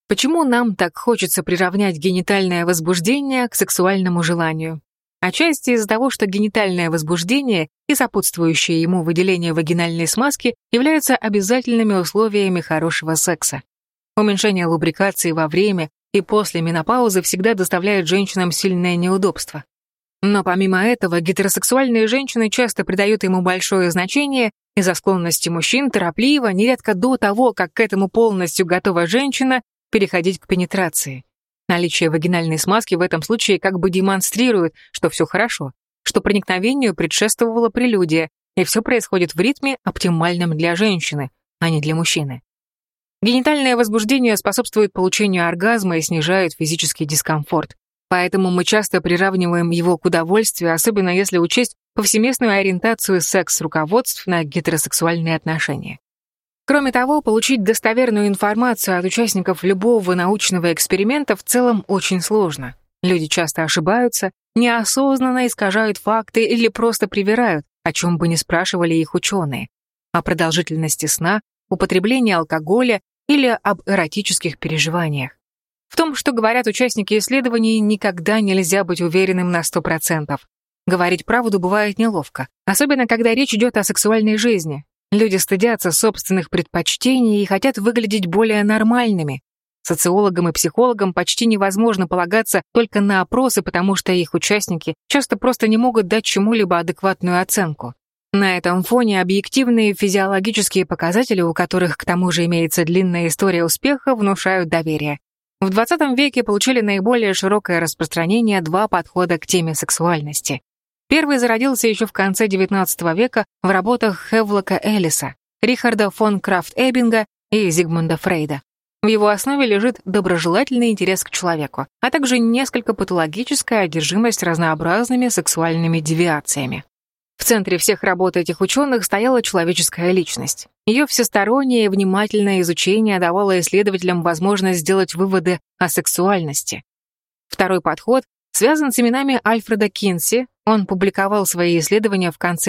Почему нам так хочется приравнять генитальное возбуждение к сексуальному желанию? Отчасти из-за того, что генитальное возбуждение и сопутствующее ему выделение вагинальной смазки являются обязательными условиями хорошего секса. Уменьшение лубрикации во время и после менопаузы всегда доставляет женщинам сильное неудобство. Но помимо этого, гетеросексуальные женщины часто придают ему большое значение из-за склонности мужчин торопливо, нередко до того, как к этому полностью готова женщина, переходить к пенетрации. Наличие вагинальной смазки в этом случае как бы демонстрирует, что все хорошо, что проникновению предшествовала прелюдия, и все происходит в ритме, оптимальном для женщины, а не для мужчины. Генитальное возбуждение способствует получению оргазма и снижает физический дискомфорт. Поэтому мы часто приравниваем его к удовольствию, особенно если учесть повсеместную ориентацию секс-руководств на гетеросексуальные отношения. Кроме того, получить достоверную информацию от участников любого научного эксперимента в целом очень сложно. Люди часто ошибаются, неосознанно искажают факты или просто привирают, о чем бы ни спрашивали их ученые, о продолжительности сна, употреблении алкоголя или об эротических переживаниях. В том, что говорят участники исследований, никогда нельзя быть уверенным на 100%. Говорить правду бывает неловко, особенно когда речь идет о сексуальной жизни. Люди стыдятся собственных предпочтений и хотят выглядеть более нормальными. Социологам и психологам почти невозможно полагаться только на опросы, потому что их участники часто просто не могут дать чему-либо адекватную оценку. На этом фоне объективные физиологические показатели, у которых к тому же имеется длинная история успеха, внушают доверие. В 20 веке получили наиболее широкое распространение два подхода к теме сексуальности. Первый зародился еще в конце XIX века в работах Хевлока Эллиса, Рихарда фон Крафт-Эббинга и Зигмунда Фрейда. В его основе лежит доброжелательный интерес к человеку, а также несколько патологическая одержимость разнообразными сексуальными девиациями. В центре всех работ этих ученых стояла человеческая личность. Ее всестороннее и внимательное изучение давало исследователям возможность сделать выводы о сексуальности. Второй подход связан с именами Альфреда Кинси. Он публиковал свои исследования в конце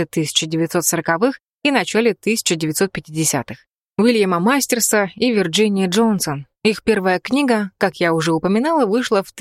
1940-х и начале 1950-х. Уильяма Мастерса и Вирджинии Джонсон. Их первая книга, как я уже упоминала, вышла в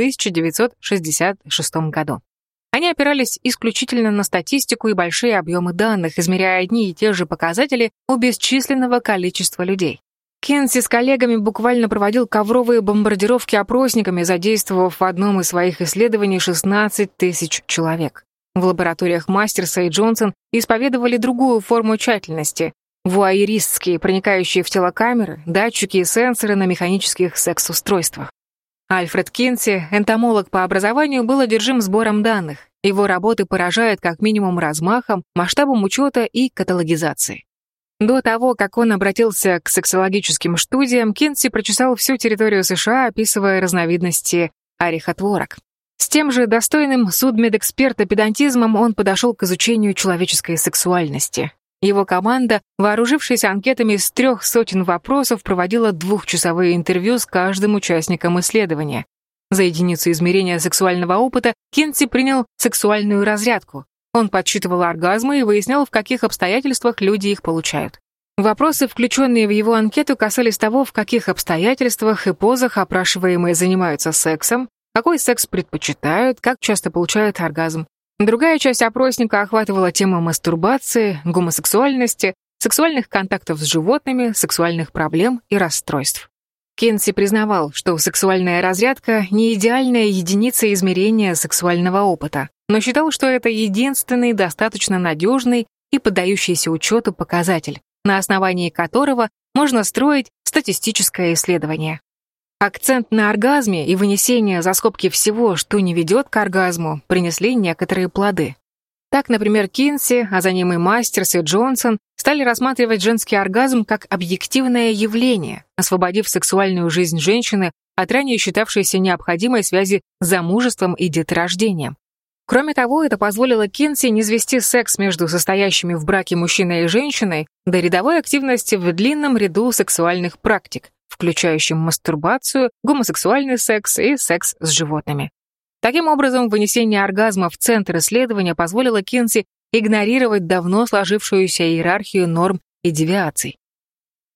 1966 году. Они опирались исключительно на статистику и большие объемы данных, измеряя одни и те же показатели у бесчисленного количества людей. Кинси с коллегами буквально проводил ковровые бомбардировки опросниками, задействовав в одном из своих исследований 16 тысяч человек. В лабораториях Мастерса и Джонсон исповедовали другую форму тщательности — вуайеристские, проникающие в тело камеры, датчики и сенсоры на механических секс-устройствах. Альфред Кинси, энтомолог по образованию, был одержим сбором данных. Его работы поражают как минимум размахом, масштабом учета и каталогизации. До того, как он обратился к сексологическим студиям, Кинси прочесал всю территорию США, описывая разновидности орехотворок. С тем же достойным судмедэксперта педантизмом он подошел к изучению человеческой сексуальности. Его команда, вооружившись анкетами из 300 вопросов, проводила 2-часовые интервью с каждым участником исследования. За единицу измерения сексуального опыта Кинси принял сексуальную разрядку. Он подсчитывал оргазмы и выяснял, в каких обстоятельствах люди их получают. Вопросы, включенные в его анкету, касались того, в каких обстоятельствах и позах опрашиваемые занимаются сексом, какой секс предпочитают, как часто получают оргазм. Другая часть опросника охватывала темы мастурбации, гомосексуальности, сексуальных контактов с животными, сексуальных проблем и расстройств. Кинси признавал, что сексуальная разрядка — не идеальная единица измерения сексуального опыта, но считал, что это единственный достаточно надежный и поддающийся учету показатель, на основании которого можно строить статистическое исследование. Акцент на оргазме и вынесение за скобки всего, что не ведет к оргазму, принесли некоторые плоды. Так, например, Кинси, а за ним и Мастерс и Джонсон стали рассматривать женский оргазм как объективное явление, освободив сексуальную жизнь женщины от ранее считавшейся необходимой связи с замужеством и деторождением. Кроме того, это позволило Кинси низвести секс между состоящими в браке мужчиной и женщиной до рядовой активности в длинном ряду сексуальных практик, включающим мастурбацию, гомосексуальный секс и секс с животными. Таким образом, вынесение оргазма в центр исследования позволило Кинси игнорировать давно сложившуюся иерархию норм и девиаций.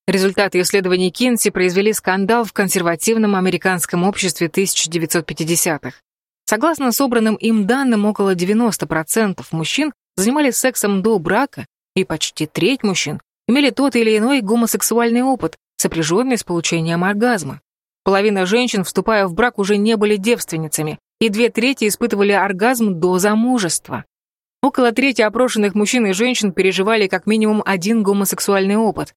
Результаты исследований Кинси произвели скандал в консервативном американском обществе 1950-х. Согласно собранным им данным, около 90% мужчин занимались сексом до брака, и почти треть мужчин имели тот или иной гомосексуальный опыт, сопряженный с получением оргазма. Половина женщин, вступая в брак, уже не были девственницами, и 2/3 испытывали оргазм до замужества. Около трети опрошенных мужчин и женщин переживали как минимум один гомосексуальный опыт.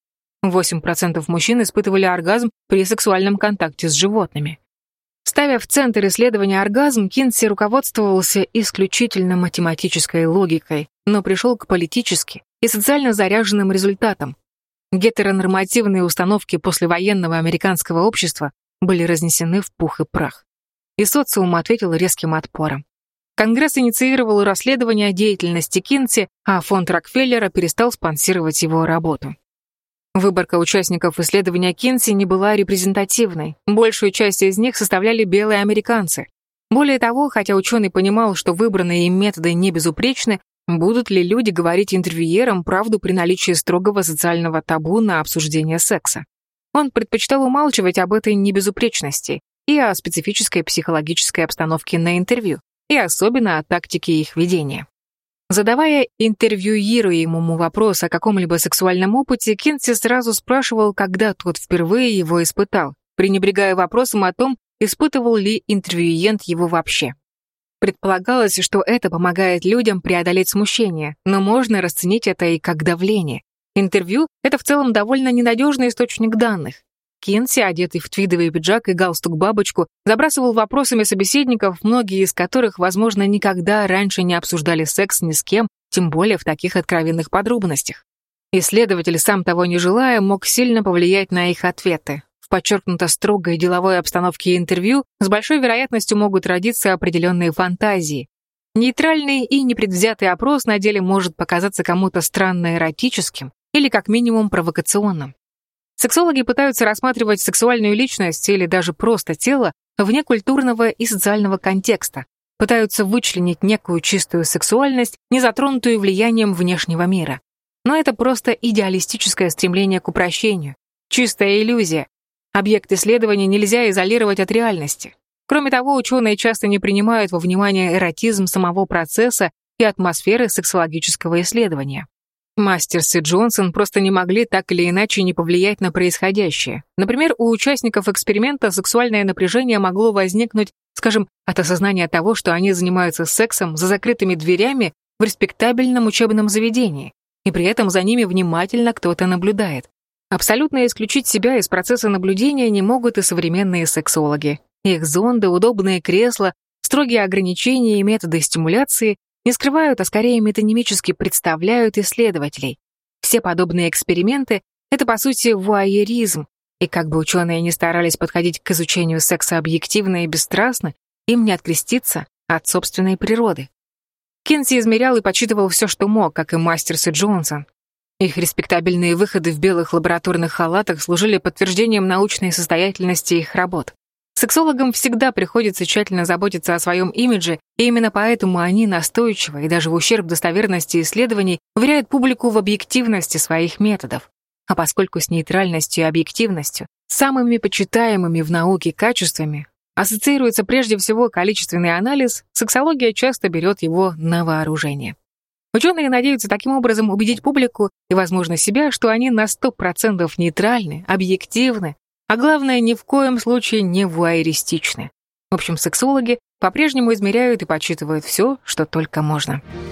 8% мужчин испытывали оргазм при сексуальном контакте с животными. Ставя в центр исследования оргазм, Кинси руководствовался исключительно математической логикой, но пришел к политически и социально заряженным результатам. Гетеронормативные установки послевоенного американского общества были разнесены в пух и прах. И социум ответил резким отпором. Конгресс инициировал расследование деятельности Кинси, а фонд Рокфеллера перестал спонсировать его работу. Выборка участников исследования Кинси не была репрезентативной. Большую часть из них составляли белые американцы. Более того, хотя ученый понимал, что выбранные им методы не безупречны, будут ли люди говорить интервьюерам правду при наличии строгого социального табу на обсуждение секса? Он предпочитал умалчивать об этой небезупречности и о специфической психологической обстановке на интервью, и особенно о тактике их ведения. Задавая интервьюируемому вопрос о каком-либо сексуальном опыте, Кинси сразу спрашивал, когда тот впервые его испытал, пренебрегая вопросом о том, испытывал ли интервьюент его вообще. Предполагалось, что это помогает людям преодолеть смущение, но можно расценить это и как давление. Интервью — это в целом довольно ненадежный источник данных. Кинси, одетый в твидовый пиджак и галстук-бабочку, забрасывал вопросами собеседников, многие из которых, возможно, никогда раньше не обсуждали секс ни с кем, тем более в таких откровенных подробностях. Исследователь, сам того не желая, мог сильно повлиять на их ответы. В подчеркнуто строгой деловой обстановке интервью с большой вероятностью могут родиться определенные фантазии. Нейтральный и непредвзятый опрос на деле может показаться кому-то странно эротическим или как минимум провокационным. Сексологи пытаются рассматривать сексуальную личность или даже просто тело вне культурного и социального контекста, пытаются вычленить некую чистую сексуальность, не затронутую влиянием внешнего мира. Но это просто идеалистическое стремление к упрощению, чистая иллюзия. Объект исследования нельзя изолировать от реальности. Кроме того, ученые часто не принимают во внимание эротизм самого процесса и атмосферы сексологического исследования. Мастерс и Джонсон просто не могли так или иначе не повлиять на происходящее. Например, у участников эксперимента сексуальное напряжение могло возникнуть, скажем, от осознания того, что они занимаются сексом за закрытыми дверями в респектабельном учебном заведении, и при этом за ними внимательно кто-то наблюдает. Абсолютно исключить себя из процесса наблюдения не могут и современные сексологи. Их зонды, удобные кресла, строгие ограничения и методы стимуляции не скрывают, а скорее метонимически представляют исследователей. Все подобные эксперименты — это, по сути, вуайеризм, и как бы ученые ни старались подходить к изучению секса объективно и бесстрастно, им не откреститься от собственной природы. Кинси измерял и подсчитывал все, что мог, как и Мастерс и Джонсон. Их респектабельные выходы в белых лабораторных халатах служили подтверждением научной состоятельности их работ. Сексологам всегда приходится тщательно заботиться о своем имидже, и именно поэтому они настойчиво и даже в ущерб достоверности исследований уверяют публику в объективности своих методов. А поскольку с нейтральностью и объективностью, самыми почитаемыми в науке качествами, ассоциируется прежде всего количественный анализ, сексология часто берет его на вооружение. Ученые надеются таким образом убедить публику и, возможно, себя, что они на 100% нейтральны, объективны, а главное, ни в коем случае не вуайеристичны. В общем, сексологи по-прежнему измеряют и подсчитывают все, что только можно.